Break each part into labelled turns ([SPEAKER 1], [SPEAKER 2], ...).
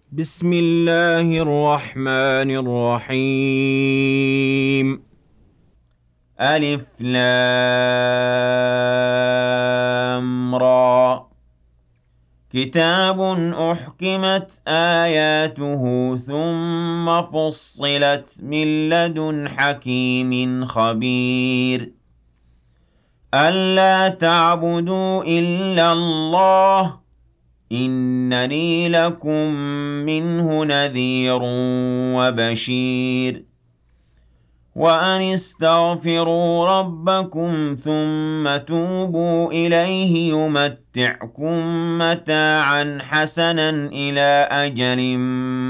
[SPEAKER 1] بسم الله الرحمن الرحيم. ألف لام را. كتاب أحكمت آياته ثم فصلت من لدن حكيم خبير. ألا تعبدوا إلا الله إنني لكم منه نذير وبشير. وأن استغفروا ربكم ثم توبوا إليه يمتعكم متاعا حسنا إلى أجل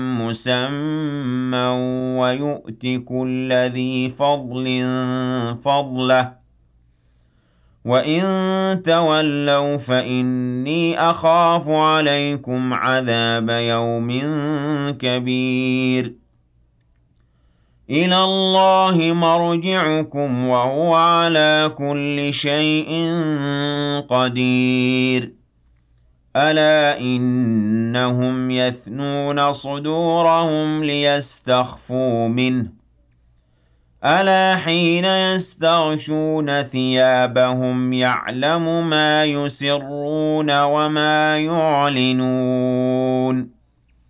[SPEAKER 1] مسمى ويؤت كل ذي فضل فضله وَإِن تَوَلَّوْا فَإِنِّي أَخَافُ عَلَيْكُمْ عَذَابَ يَوْمٍ كَبِيرٍ. إِلَى اللَّهِ مَرْجِعُكُمْ وَهُوَ عَلَى كُلِّ شَيْءٍ قَدِيرٌ. أَلَا إِنَّهُمْ يَثْنُونَ صُدُورَهُمْ لِيَسْتَخْفُوا مِنْهُ ألا حين يستغشون ثيابهم يعلم ما يسرون وما يعلنون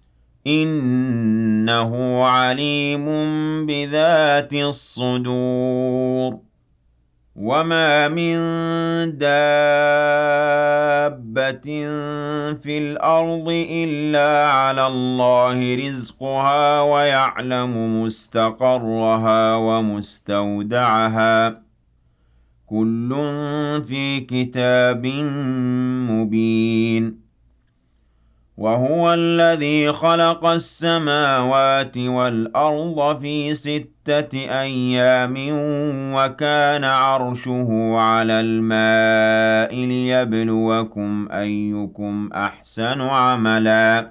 [SPEAKER 1] إنه عليم بذات الصدور. وما من دابة في الأرض إلا على الله رزقها ويعلم مستقرها ومستودعها كل في كتاب مبين. وهو الذي خلق السماوات والأرض في 6 أيام وكان عرشه على الماء ليبلوكم أيكم أحسن عملا.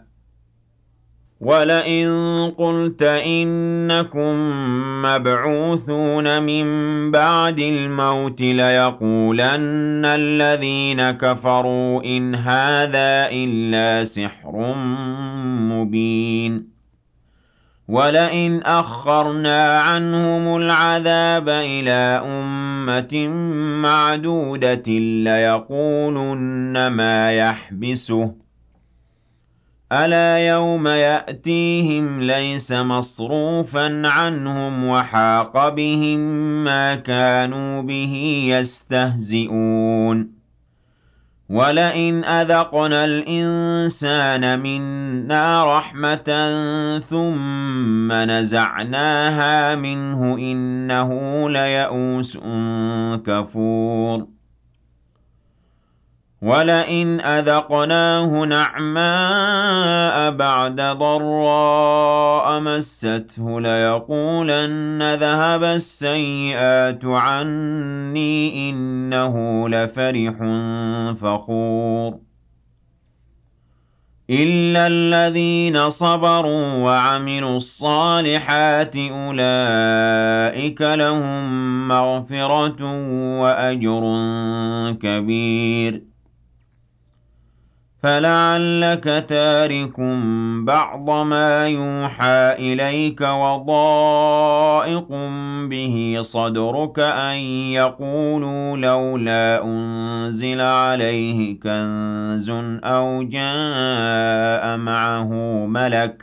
[SPEAKER 1] ولئن قلت إنكم مبعوثون من بعد الموت ليقولن الذين كفروا إن هذا إلا سحر مبين. ولئن أخرنا عنهم العذاب إلى أمة معدودة ليقولن ما يحبسه ألا يوم يأتيهم ليس مصروفا عنهم وحاق بهم ما كانوا به يستهزئون. ولئن أذقنا الإنسان منا رحمة ثم نزعناها منه إنه ليئوس كفور. ولئن أذقناه نعماء بعد ضراء مسته ليقولن ذهب السيئات عني إنه لفرح فخور. إلا الذين صبروا وعملوا الصالحات أولئك لهم مغفرة وأجر كبير. فلعلك تارك بعض ما يوحى إليك وضائق به صدرك أن يقولوا لولا أنزل عليه كنز أو جاء معه ملك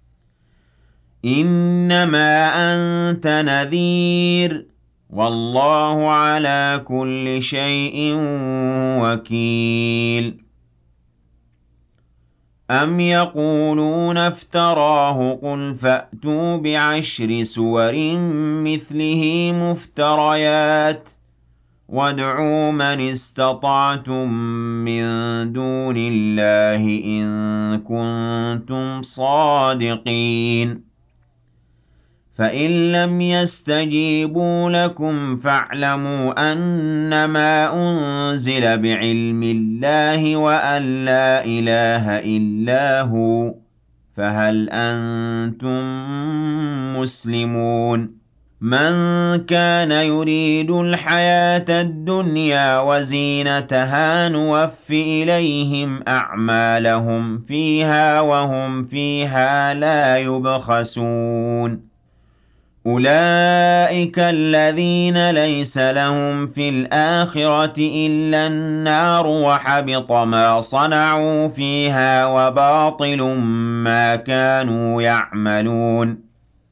[SPEAKER 1] إنما أنت نذير والله على كل شيء وكيل. أم يقولون افتراه قل فأتوا بعشر سور مثله مفتريات وادعوا من استطعتم من دون الله إن كنتم صادقين. فإن لم يستجيبوا لكم فاعلموا أنما أنزل بعلم الله وأن لا إله إلا هو فهل أنتم مسلمون. مَن كَانَ يُرِيدُ الْحَيَاةَ الدُّنْيَا وَزِينَتَهَا نُوَفِّ إِلَيْهِمْ أَعْمَالَهُمْ فِيهَا وَهُمْ فِيهَا لَا يُبْخَسُونَ أُولَٰئِكَ الَّذِينَ لَيْسَ لَهُمْ فِي الْآخِرَةِ إِلَّا النَّارُ وَحَبِطَ مَا صَنَعُوا فِيهَا وَبَاطِلٌ مَّا كَانُوا يَعْمَلُونَ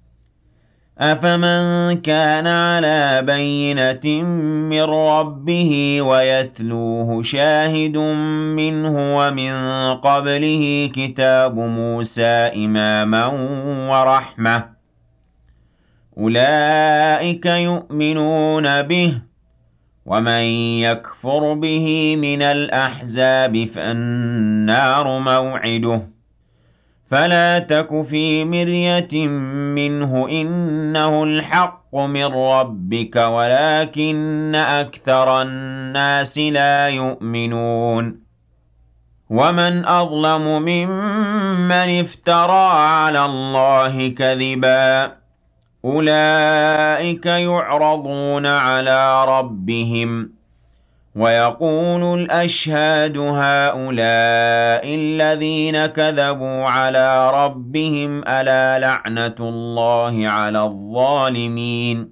[SPEAKER 1] أَفَمَن كَانَ عَلَىٰ بَيِّنَةٍ مِّن رَّبِّهِ وَيَتْلُوهُ شَاهِدٌ مِّنْهُ وَمِن قَبْلِهِ كِتَابُ مُوسَىٰ إِمَامًا وَرَحْمَةً ۚ أُولَٰئِكَ يُؤْمِنُونَ بِهِ ۚ وَمَن يَكْفُرْ بِهِ مِنَ الْأَحْزَابِ فَالنَّارُ مَوْعِدُهُ ۚ فَلَا تَكُ فِي مِرْيَةٍ مِّنْهُ ۚ إِنَّهُ الْحَقُّ مِن رَّبِّكَ وَلَٰكِنَّ أَكْثَرَ النَّاسِ لَا يُؤْمِنُونَ وَمَنْ أَظْلَمُ مِمَّنِ افْتَرَىٰ عَلَى اللَّهِ كَذِبًا ۚ أُولَٰئِكَ يُعْرَضُونَ عَلَىٰ رَبِّهِمْ وَيَقُولُ الْأَشْهَادُ هَٰؤُلَاءِ الَّذِينَ كَذَبُوا عَلَىٰ رَبِّهِمْ ۚ أَلَا لَعْنَةُ اللَّهِ عَلَى الظَّالِمِينَ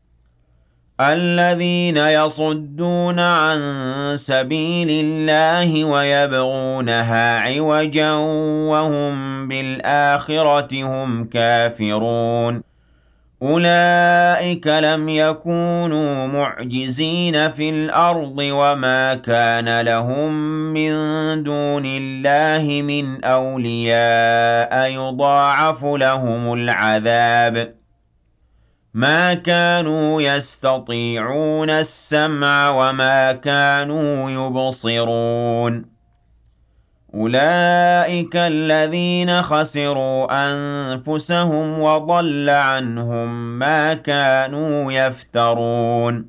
[SPEAKER 1] الَّذِينَ يَصُدُّونَ عَن سَبِيلِ اللَّهِ وَيَبْغُونَهَا عِوَجًا وَهُم بِالْآخِرَةِ هُمْ كَافِرُونَ أُولَٰئِكَ لَمْ يَكُونُوا مُعْجِزِينَ فِي الْأَرْضِ وَمَا كَانَ لَهُم مِّن دُونِ اللَّهِ مِنْ أَوْلِيَاءَ يُضَاعَفُ لَهُمُ الْعَذَابُ ۚ مَا كَانُوا يَسْتَطِيعُونَ السَّمْعَ وَمَا كَانُوا يُبْصِرُونَ أُولَٰئِكَ الَّذِينَ خَسِرُوا أَنفُسَهُمْ وَضَلَّ عَنْهُم مَّا كَانُوا يَفْتَرُونَ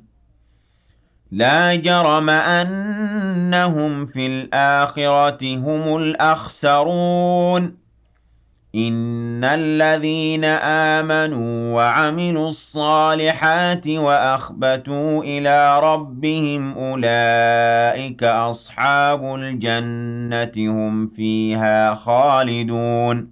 [SPEAKER 1] لَا جَرَمَ أَنَّهُمْ فِي الْآخِرَةِ هُمُ الْأَخْسَرُونَ إِنَّ الَّذِينَ آمَنُوا وَعَمِلُوا الصَّالِحَاتِ وَأَخْبَتُوا إِلَىٰ رَبِّهِمْ أُولَٰئِكَ أَصْحَابُ الْجَنَّةِ ۖ هُمْ فِيهَا خَالِدُونَ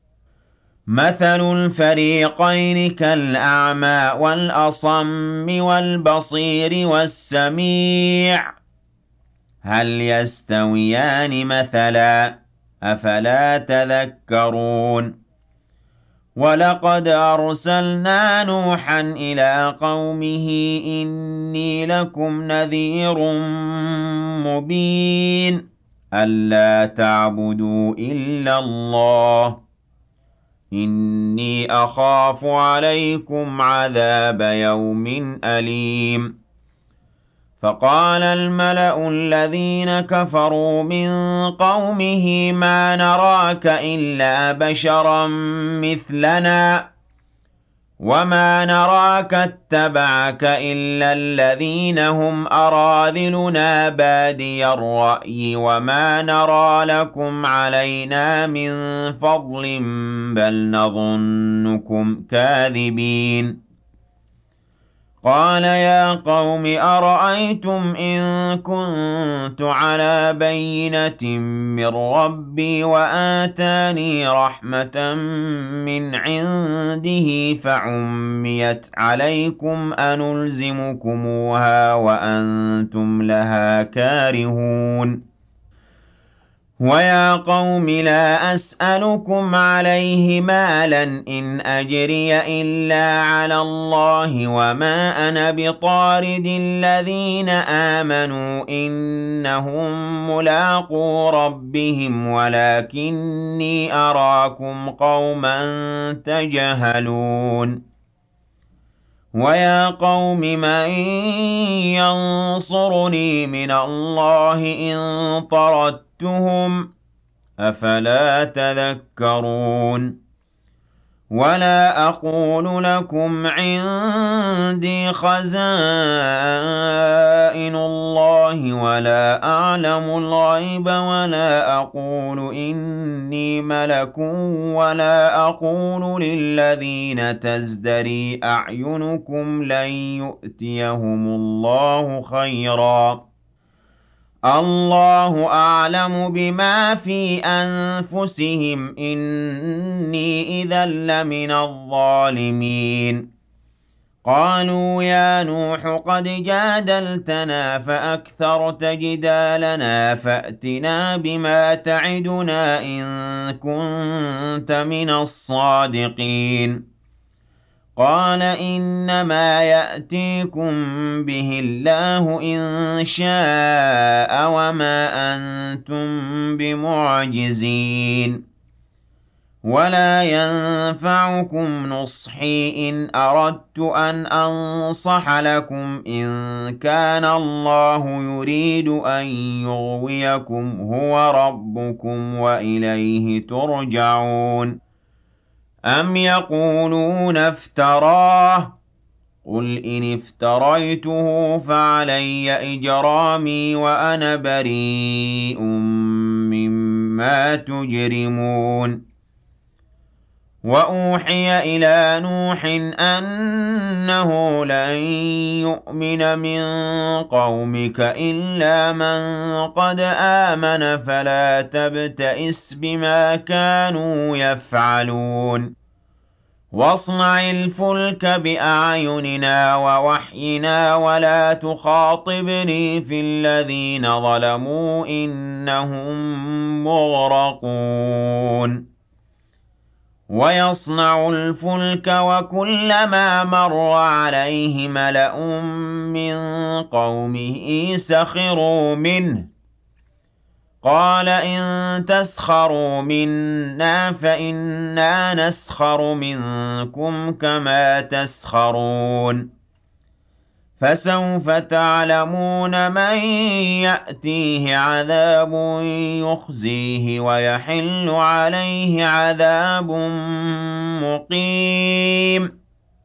[SPEAKER 1] مَثَلُ الْفَرِيقَيْنِ كَالْأَعْمَىٰ وَالْأَصَمِّ وَالْبَصِيرِ وَالسَّمِيعِ ۚ هَلْ يَسْتَوِيَانِ مَثَلًا ۚ أَفَلَا تَذَكَّرُونَ وَلَقَدْ أَرْسَلْنَا نُوحًا إِلَىٰ قَوْمِهِ إِنِّي لَكُمْ نَذِيرٌ مُّبِينٌ أَلَّا تَعْبُدُوا إِلَّا اللَّهَ إِنِّي أَخَافُ عَلَيْكُمْ عَذَابَ يَوْمٍ أَلِيمٍ فَقَالَ الْمَلَأُ الَّذِينَ كَفَرُوا مِن قَوْمِهِ مَا نَرَاكَ إِلَّا بَشَرًا مِّثْلَنَا وَمَا نَرَاكَ اتَّبَعَكَ إِلَّا الَّذِينَ هُمْ أَرَاذِلُنَا بَادِيَ الرَّأْيِ وَمَا نَرَىٰ لَكُمْ عَلَيْنَا مِن فَضْلٍ بَلْ نَظُنُّكُمْ كَاذِبِينَ قَالَ يَا قَوْمِ أَرَأَيْتُمْ إِن كُنتُ عَلَىٰ بَيِّنَةٍ مِّن رَّبِّي وَآتَانِي رَحْمَةً مِّنْ عِندِهِ فَعُمِّيَتْ عَلَيْكُمْ أَنُلْزِمُكُمُوهَا وَأَنتُمْ لَهَا كَارِهُونَ وَيَا قَوْمِ لَا أَسْأَلُكُمْ عَلَيْهِ مَالًا ۖ إِنْ أَجْرِيَ إِلَّا عَلَى اللَّهِ ۖ وَمَا أَنَا بِطَارِدِ الَّذِينَ آمَنُوا ۚ إِنَّهُم مُّلَاقُو رَبِّهِمْ وَلَٰكِنِّي أَرَاكُمْ قَوْمًا تَجْهَلُونَ وَيَا قَوْمِ مَن يَنصُرُنِي مِنَ اللَّهِ إِن طَرَدتُّهُمْ ۚ أَفَلَا تَذَكَّرُونَ ولا أقول لكم عندي خزائن الله ولا أعلم الغيب ولا أقول إني ملك ولا أقول للذين تزدري أعينكم لن يؤتيهم الله خيرا الله أعلم بما في أنفسهم إني إذا لمن الظالمين قالوا يا نوح قد جادلتنا فأكثرت جدالنا فأتنا بما تعدنا إن كنت من الصادقين قال إنما يأتيكم به الله إن شاء وما أنتم بمعجزين ولا ينفعكم نصحي إن أردت أن أنصح لكم إن كان الله يريد أن يغويكم هو ربكم وإليه ترجعون أم يقولون افتراه قل إن افتريته فعلي إجرامي وأنا بريء مما تجرمون وأوحي إلى نوح أنه لن يؤمن من قومك إلا من قد آمن فلا تبتئس بما كانوا يفعلون واصنع الفلك بأعيننا ووحينا ولا تخاطبني في الذين ظلموا إنهم مغرقون ويصنع الفلك وكلما مر عليه ملأ من قومه سخروا منه قال إن تسخروا منا فإنا نسخر منكم كما تسخرون فسوف تعلمون من يأتيه عذاب يخزيه ويحل عليه عذاب مقيم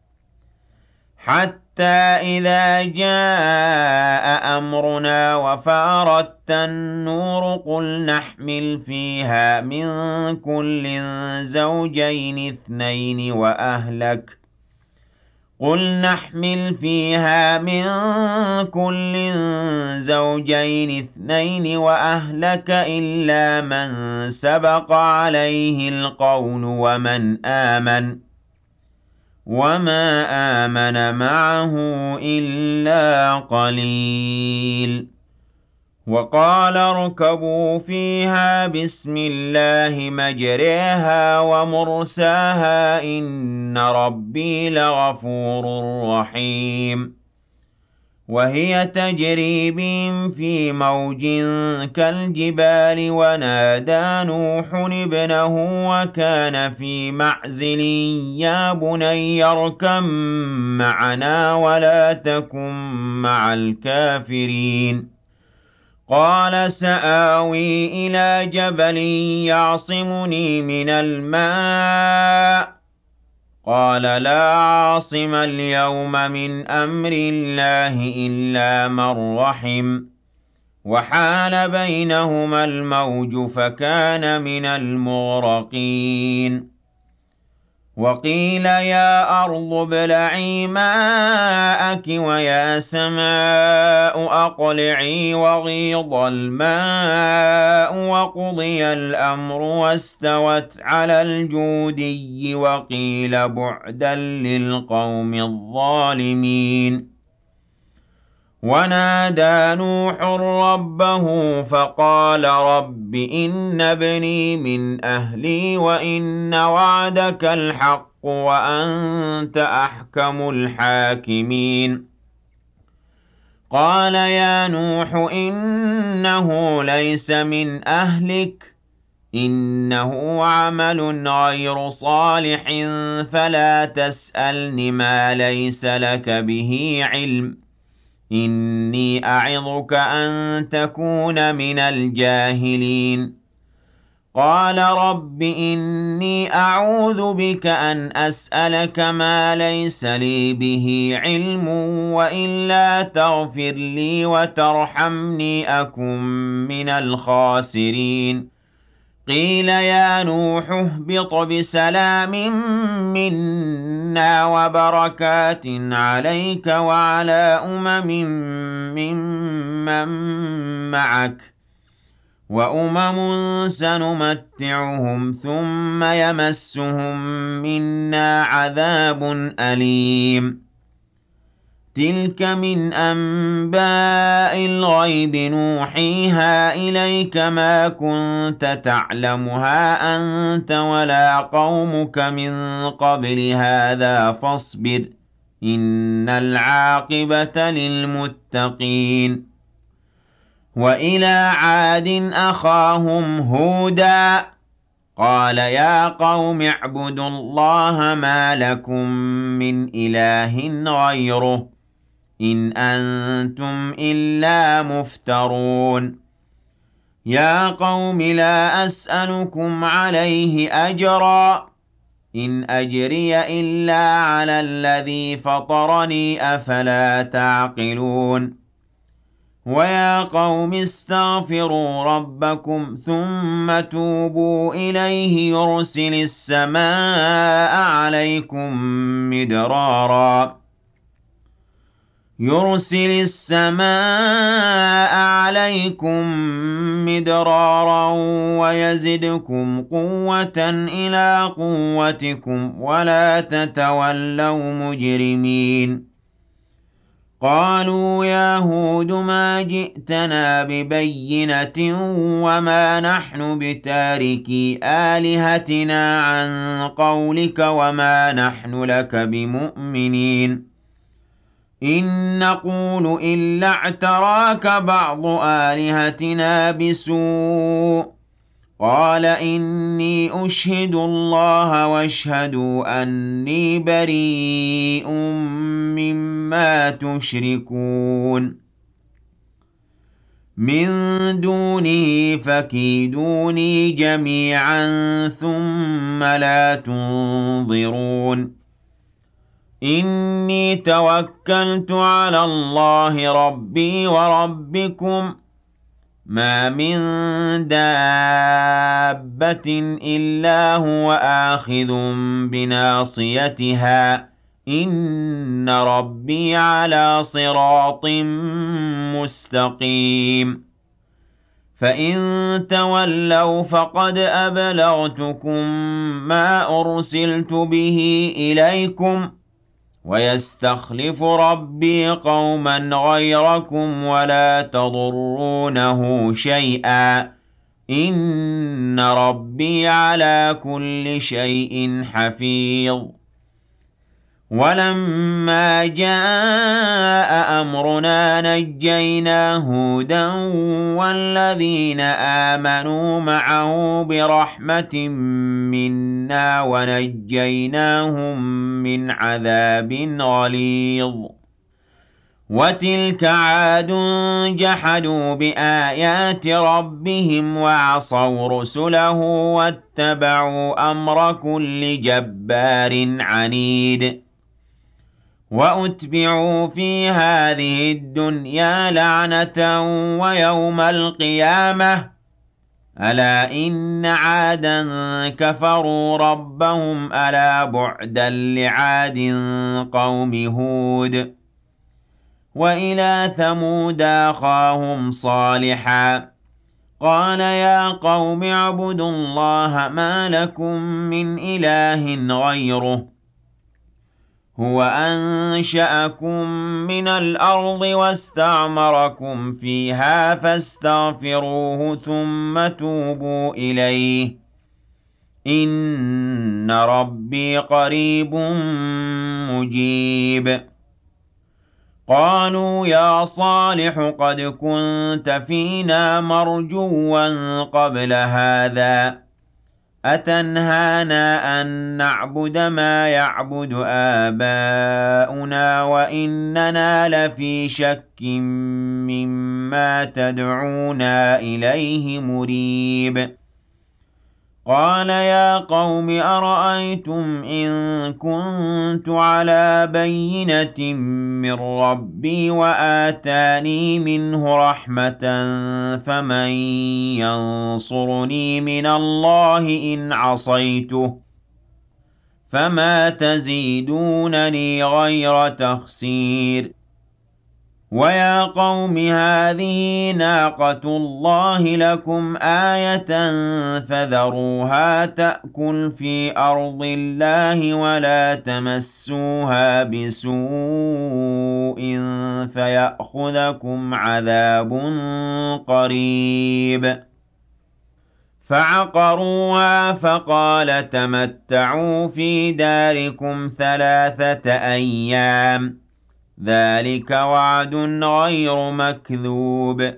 [SPEAKER 1] حتى إذا جاء أمرنا وفارت النور قل نحمل فيها من كل زوجين اثنين وأهلك قل نحمل فيها من كل زوجين اثنين وأهلك إلا من سبق عليه القول ومن آمن وما آمن معه إلا قليل وقال اركبوا فيها بسم الله مجريها ومرساها إن ربي لغفور رحيم وهي تجري بهم في موج كالجبال ونادى نوح ابنه وكان في معزل يا بني اركب معنا ولا تكن مع الكافرين قال سآوي إلى جبل يعصمني من الماء قال لا عاصم اليوم من أمر الله إلا من رحم وحال بينهما الموج فكان من المغرقين وقيل يا أرض ابلعي ماءك ويا سماء أقلعي وغيض الماء وقضي الأمر واستوت على الجودي وقيل بعدا للقوم الظالمين ونادى نوح ربه فقال رب إن ابني من أهلي وإن وعدك الحق وأنت أحكم الحاكمين قال يا نوح إنه ليس من أهلك إنه عمل غير صالح فلا تسألن ما ليس لك به علم إني أعظك أن تكون من الجاهلين قال رب إني أعوذ بك أن أسألك ما ليس لي به علم وإلا تغفر لي وترحمني أكن من الخاسرين قيل يا نوح اهبط بسلام منا وبركات عليك وعلى ممن معك وأمم سنمتعهم ثم يمسهم منا عذاب أليم تلك من أنباء الغيب نوحيها إليك ما كنت تعلمها أنت ولا قومك من قبل هذا فاصبر إن العاقبة للمتقين وإلى عاد أخاهم هودا قال يا قوم اعبدوا الله ما لكم من إله غيره إن أنتم إلا مفترون يا قوم لا أسألكم عليه أجرا إن أجري إلا على الذي فطرني أفلا تعقلون ويا قوم استغفروا ربكم ثم توبوا إليه يرسل السماء عليكم مدرارا ويزدكم قوة إلى قوتكم ولا تتولوا مجرمين قالوا يا هود ما جئتنا ببينة وما نحن بتاركي آلهتنا عن قولك وما نحن لك بمؤمنين إن نقول إلا اعتراك بعض آلهتنا بسوء قال إني أشهد الله واشهدوا أني بريء مما تشركون من دونه فكيدوني جميعا ثم لا تنظرون إني توكلت على الله ربي وربكم ما من دابة إلا هو آخذ بناصيتها إن ربي على صراط مستقيم فإن تولوا فقد أبلغتكم ما أرسلت به إليكم ويستخلف ربي قوما غيركم ولا تضرونه شيئا إن ربي على كل شيء حفيظ ولما جاء أمرنا نجينا هودا والذين آمنوا معه برحمة منا ونجيناهم من عذاب غليظ وتلك عاد جحدوا بآيات ربهم وعصوا رسله واتبعوا أمر كل جبار عنيد وأتبعوا في هذه الدنيا لعنة ويوم القيامة ألا إن عادا كفروا ربهم ألا بعدا لعاد قوم هود وإلى ثمود أخاهم صالحا قال يا قوم اعبدوا الله ما لكم من إله غيره هو أنشأكم من الأرض واستعمركم فيها فاستغفروه ثم توبوا إليه إن ربي قريب مجيب قالوا يا صالح قد كنت فينا مرجوا قبل هذا أتنهانا أن نعبد ما يعبد آباؤنا وإننا لفي شك مما تدعونا إليه مريب قال يا قوم أرأيتم إن كنت على بينة من ربي وآتاني منه رحمة فمن ينصرني من الله إن عصيته فما تزيدونني غير تخسير ويا قوم هذه ناقة الله لكم آية فذروها تأكل في أرض الله ولا تمسوها بسوء فيأخذكم عذاب قريب فعقروها فقال تمتعوا في داركم 3 أيام ذلك وعد غير مكذوب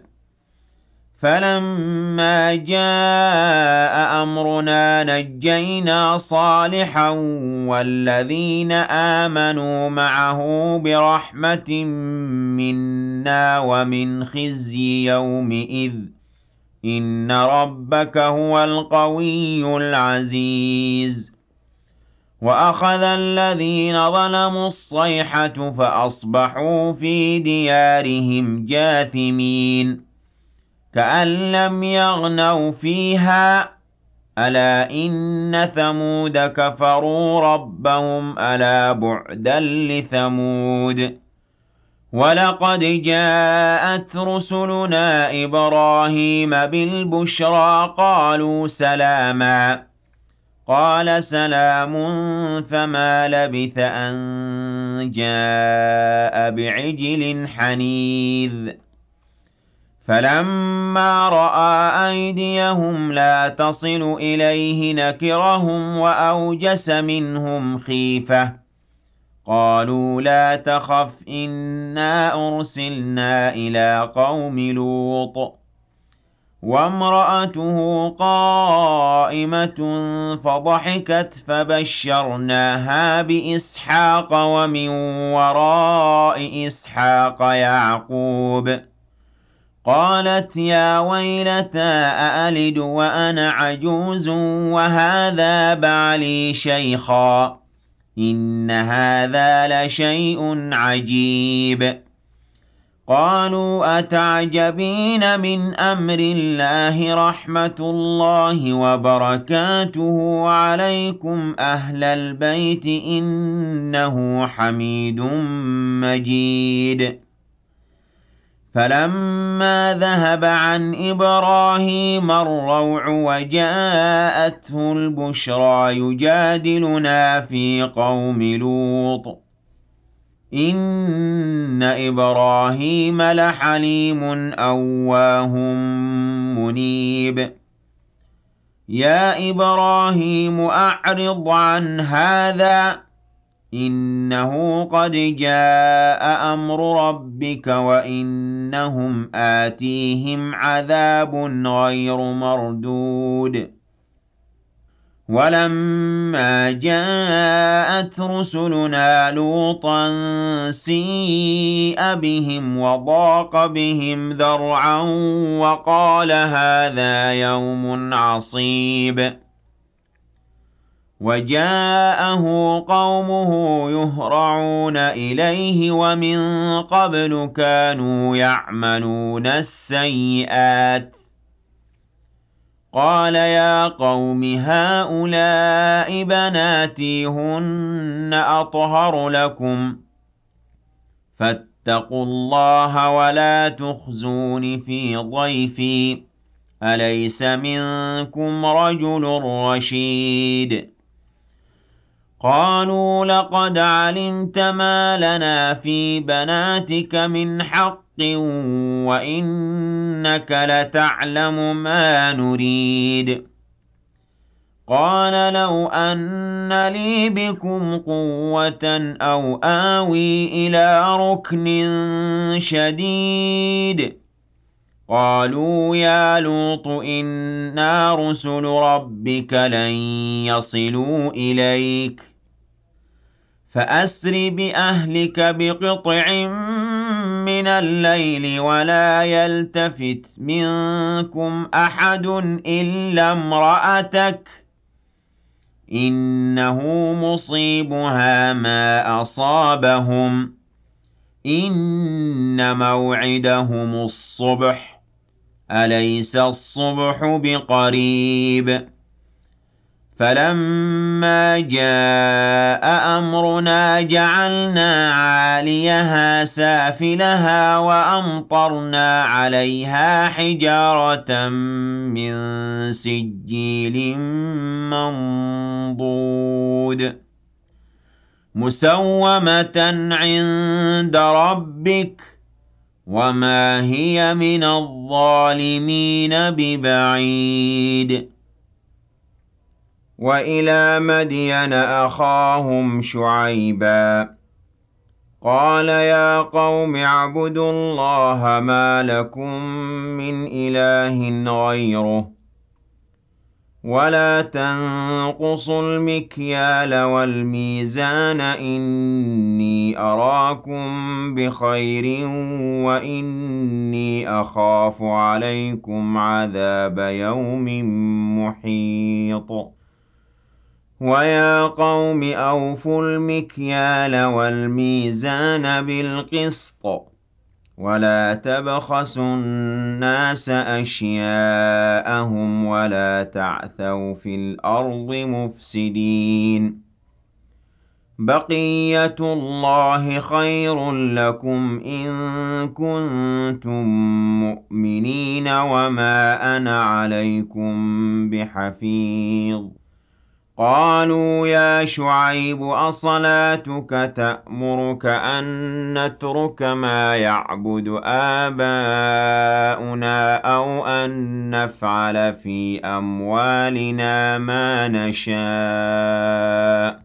[SPEAKER 1] فلما جاء أمرنا نجينا صالحا والذين آمنوا معه برحمة منا ومن خزي يومئذ إن ربك هو القوي العزيز وأخذ الذين ظلموا الصيحة فأصبحوا في ديارهم جاثمين كأن لم يغنوا فيها ألا إن ثمود كفروا ربهم ألا بعدا لثمود ولقد جاءت رسلنا إبراهيم بالبشرى قالوا سلاما قال سلام فما لبث أن جاء بعجل حنيذ فلما رأى أيديهم لا تصل إليه نكرهم وأوجس منهم خيفة قالوا لا تخف إنا أرسلنا إلى قوم لوط وامرأته قائمة فضحكت فبشرناها بإسحاق ومن وراء إسحاق يعقوب قالت يا ويلتى أألد وأنا عجوز وهذا بعلي شيخا إن هذا لشيء عجيب قالوا أتعجبين من أمر الله رحمة الله وبركاته عليكم أهل البيت إنه حميد مجيد فلما ذهب عن إبراهيم الروع وجاءته البشرى يجادلنا في قوم لوط إن إبراهيم لحليم أواه منيب يا إبراهيم أعرض عن هذا إنه قد جاء أمر ربك وإنهم آتيهم عذاب غير مردود ولما جاءت رسلنا لوطا سيء بهم وضاق بهم ذرعا وقال هذا يوم عصيب وجاءه قومه يهرعون إليه ومن قبل كانوا يعملون السيئات قال يا قوم هؤلاء بناتي هن أطهر لكم فاتقوا الله ولا تخزون في ضيفي أليس منكم رجل رشيد قالوا لقد علمت ما لنا في بناتك من حق وإنك لتعلم ما نريد قال لو أن لي بكم قوة أو آوي إلى ركن شديد قالوا يا لوط إنا رسل ربك لن يصلوا إليك فأسر بأهلك بقطع من الليل ولا يلتفت منكم أحد إلا امرأتك إنه مصيبها ما أصابهم إن موعدهم الصبح أليس الصبح بقريب فلما جاء أمرنا جعلنا عاليها سافلها وأمطرنا عليها حجارة من سجيل منضود مسومة عند ربك وما هي من الظالمين ببعيد وإلى مدين أخاهم شعيبا قال يا قوم اعبدوا الله ما لكم من إله غيره ولا تنقصوا المكيال والميزان إني أراكم بخير وإني أخاف عليكم عذاب يوم محيط ويا قوم أوفوا المكيال والميزان بالقسط ولا تبخسوا الناس أشياءهم ولا تعثوا في الأرض مفسدين بقية الله خير لكم إن كنتم مؤمنين وما أنا عليكم بحفيظ قالوا يا شعيب أصلاتك تأمرك أن نترك ما يعبد آباؤنا أو أن نفعل في أموالنا ما نشاء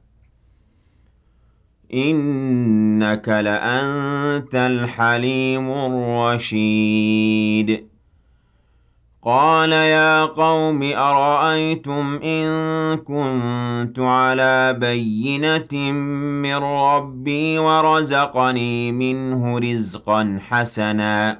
[SPEAKER 1] إنك لأنت الحليم الرشيد قال يا قوم أرأيتم إن كنت على بينة من ربي ورزقني منه رزقا حسنا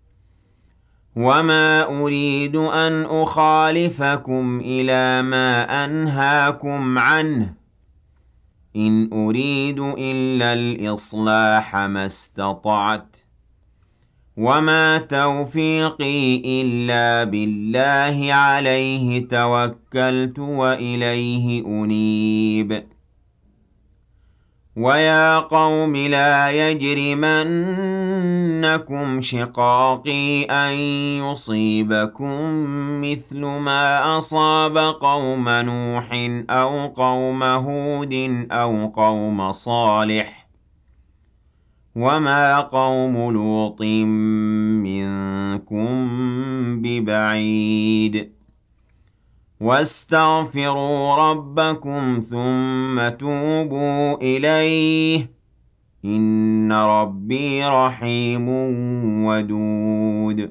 [SPEAKER 1] وما أريد أن أخالفكم إلى ما أنهاكم عنه إن أريد إلا الإصلاح ما استطعت وما توفيقي إلا بالله عليه توكلت وإليه أنيب ويا قوم لا يجرمنكم شقاقي أن يصيبكم مثل ما أصاب قوم نوح أو قوم هود أو قوم صالح وما قوم لوط منكم ببعيد واستغفروا ربكم ثم توبوا إليه إن ربي رحيم ودود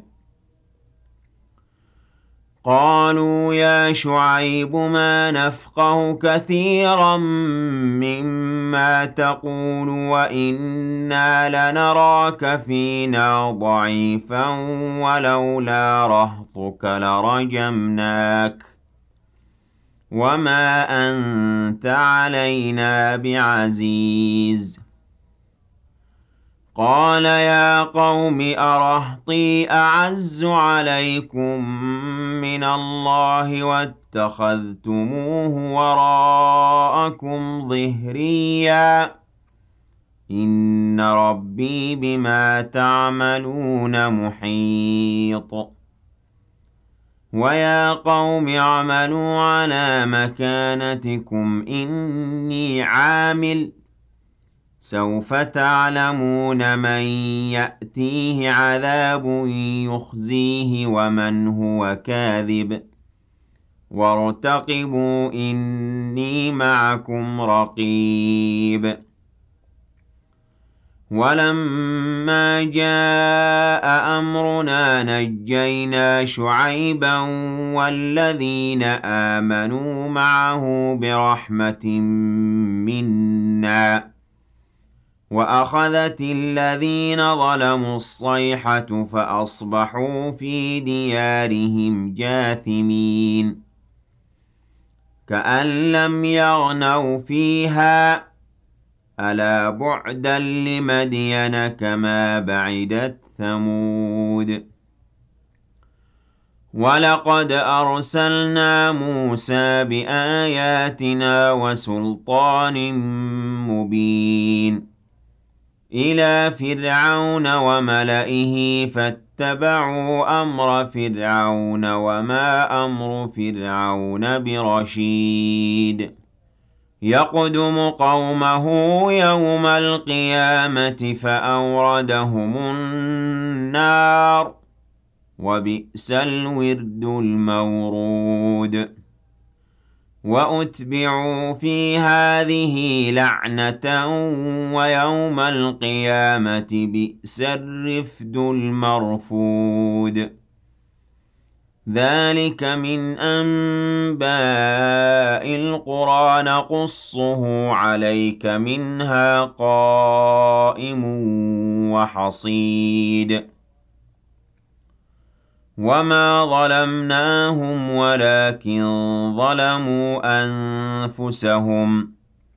[SPEAKER 1] قالوا يا شعيب ما نفقه كثيرا مما تقول وإنا لنراك فينا ضعيفا ولولا رهطك لرجمناك وما أنت علينا بعزيز قال يا قوم أرهطي أعز عليكم من الله واتخذتموه وراءكم ظهريا إن ربي بما تعملون محيط ويا قوم اعملوا على مكانتكم إني عامل سوف تعلمون من يأتيه عذاب يخزيه ومن هو كاذب وارتقبوا إني معكم رقيب ولما جاء أمرنا نجينا شعيبا والذين آمنوا معه برحمة منا وأخذت الذين ظلموا الصيحة فأصبحوا في ديارهم جاثمين كأن لم يغنوا فيها ألا بعدا لمدين كما بعدت ثمود ولقد أرسلنا موسى بآياتنا وسلطان مبين إلى فرعون وملئه فاتبعوا أمر فرعون وما أمر فرعون برشيد يقدم قومه يوم القيامة فأوردهم النار وبئس الورد المورود وأتبعوا في هذه لعنة ويوم القيامة بئس الرفد المرفود ذلك من أنباء القرى نقصه عليك منها قائم وحصيد وما ظلمناهم ولكن ظلموا أنفسهم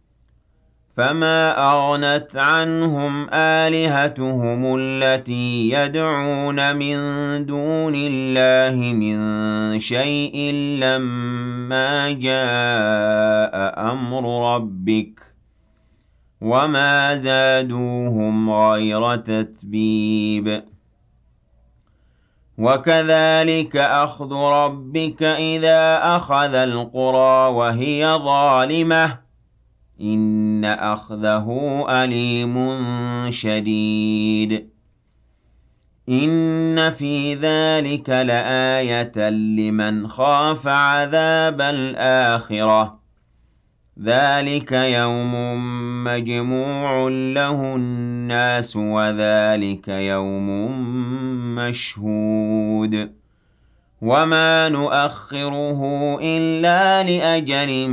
[SPEAKER 1] فما أغنت عنهم آلهتهم التي يدعون من دون الله من شيء لما جاء أمر ربك وما زادوهم غير تتبيب وكذلك أخذ ربك إذا أخذ القرى وهي ظالمة إن أخذه أليم شديد إن في ذلك لآية لمن خاف عذاب الآخرة ذلك يوم مجموع له الناس وذلك يوم مشهود وما نؤخره إلا لأجل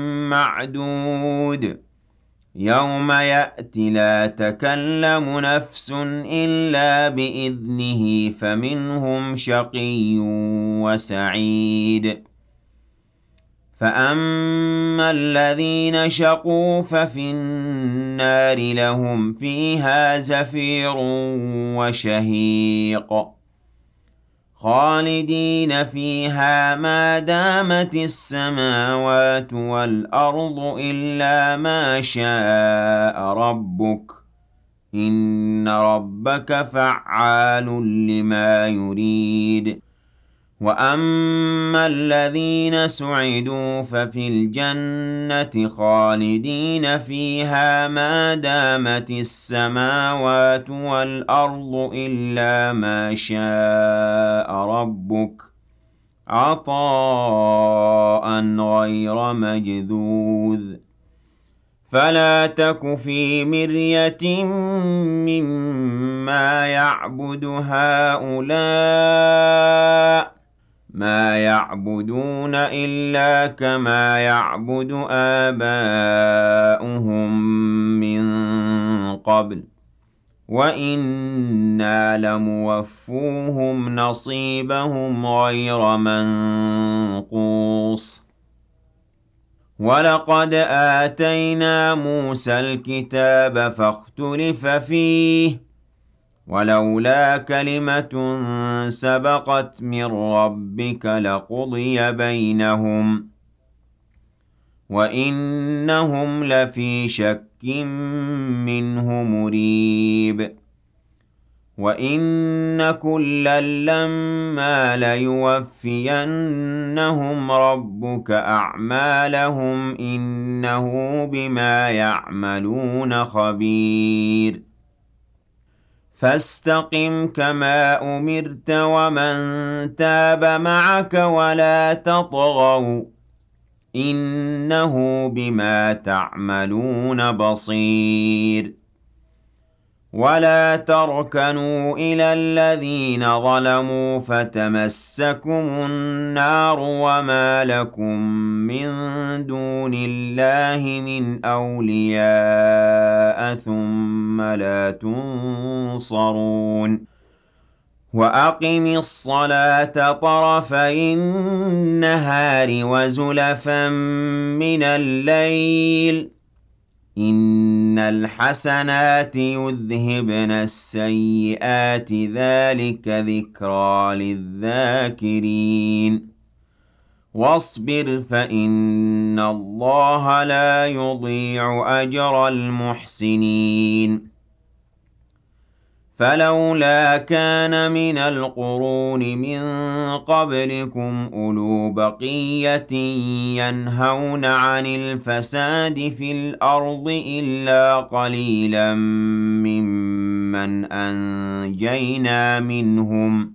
[SPEAKER 1] معدود يوم يأتي لا تكلم نفس إلا بإذنه فمنهم شقي وسعيد فأما الذين شقوا ففي النار لهم فيها زفير وشهيق خالدين فيها ما دامت السماوات والأرض إلا ما شاء ربك إن ربك فعال لما يريد وأما الذين سعدوا ففي الجنة خالدين فيها ما دامت السماوات والأرض إلا ما شاء ربك عطاء غير مجذوذ فلا تك في مرية مما يعبد هؤلاء ما يعبدون إلا كما يعبد آباؤهم من قبل وإنا لموفوهم نصيبهم غير منقوص ولقد آتينا موسى الكتاب فاختلف فيه ولولا كلمة سبقت من ربك لقضي بينهم وإنهم لفي شك منه مريب وإن كلا لما ليوفينهم ربك أعمالهم إنه بما يعملون خبير فاستقم كما أمرت ومن تاب معك ولا تطغوا إنه بما تعملون بصير ولا تركنوا إلى الذين ظلموا فتمسكم النار وما لكم من دون الله من أولياء ثم لا تنصرون وَأَقِمِ الصَّلَاةَ طَرَفَيِ النَّهَارِ وَزُلَفًا مِّنَ اللَّيْلِ ۚ إِنَّ الْحَسَنَاتِ يُذْهِبْنَ السَّيِّئَاتِ ۚ ذَٰلِكَ ذِكْرَىٰ لِلذَّاكِرِينَ وَاصْبِرْ فَإِنَّ اللَّهَ لَا يُضِيعُ أَجْرَ الْمُحْسِنِينَ فَلَوْلَا كَانَ مِنَ الْقُرُونِ مِن قَبْلِكُمْ أُولُو بَقِيَّةٍ يَنْهَوْنَ عَنِ الْفَسَادِ فِي الْأَرْضِ إِلَّا قَلِيلًا مِّمَّنْ أَنجَيْنَا مِنْهُمْ ۗ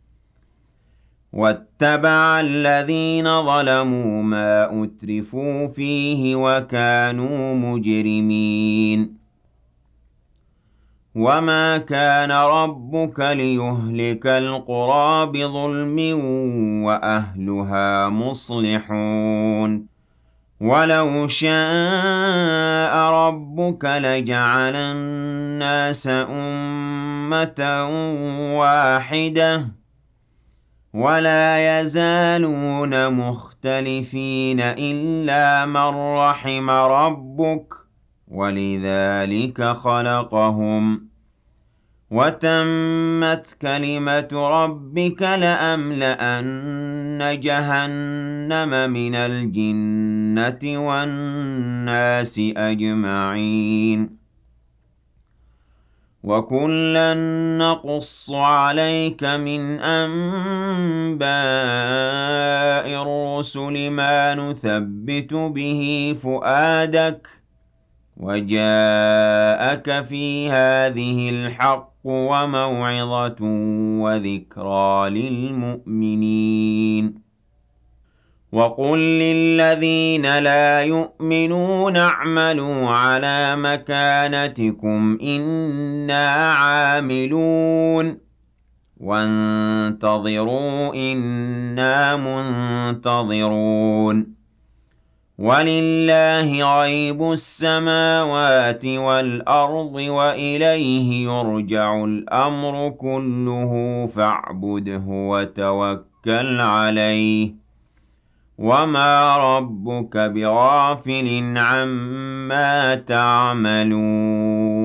[SPEAKER 1] وَاتَّبَعَ الَّذِينَ ظَلَمُوا مَا أُتْرِفُوا فِيهِ وَكَانُوا مُجْرِمِينَ وَمَا كَانَ رَبُّكَ لِيُهْلِكَ الْقُرَىٰ بِظُلْمٍ وَأَهْلُهَا مُصْلِحُونَ وَلَوْ شَاءَ رَبُّكَ لَجَعَلَ النَّاسَ أُمَّةً وَاحِدَةً ۖ وَلَا يَزَالُونَ مُخْتَلِفِينَ إِلَّا مَن رَّحِمَ رَبُّكَ ۚ وَلِذَٰلِكَ خَلَقَهُمْ ۗ وَتَمَّتْ كَلِمَةُ رَبِّكَ لَأَمْلَأَنَّ جَهَنَّمَ مِنَ الْجِنَّةِ وَالنَّاسِ أَجْمَعِينَ وَكُلًّا نَّقُصُّ عَلَيْكَ مِنْ أَنبَاءِ الرُّسُلِ مَا نُثَبِّتُ بِهِ فُؤَادَكَ ۖ وَجَاءَكَ فِي هَٰذِهِ الْحَقُّ وَمَوْعِظَةٌ وَذِكْرَىٰ لِلْمُؤْمِنِينَ وَقُل لِّلَّذِينَ لَا يُؤْمِنُونَ اعْمَلُوا عَلَىٰ مَكَانَتِكُمْ إِنَّا عَامِلُونَ وَانتَظِرُوا إِنَّا مُنتَظِرُونَ وَلِلَّهِ غَيْبُ السَّمَاوَاتِ وَالْأَرْضِ وَإِلَيْهِ يُرْجَعُ الْأَمْرُ كُلُّهُ فَاعْبُدْهُ وَتَوَكَّلْ عَلَيْهِ ۚ وَمَا رَبُّكَ بِغَافِلٍ عَمَّا تَعْمَلُونَ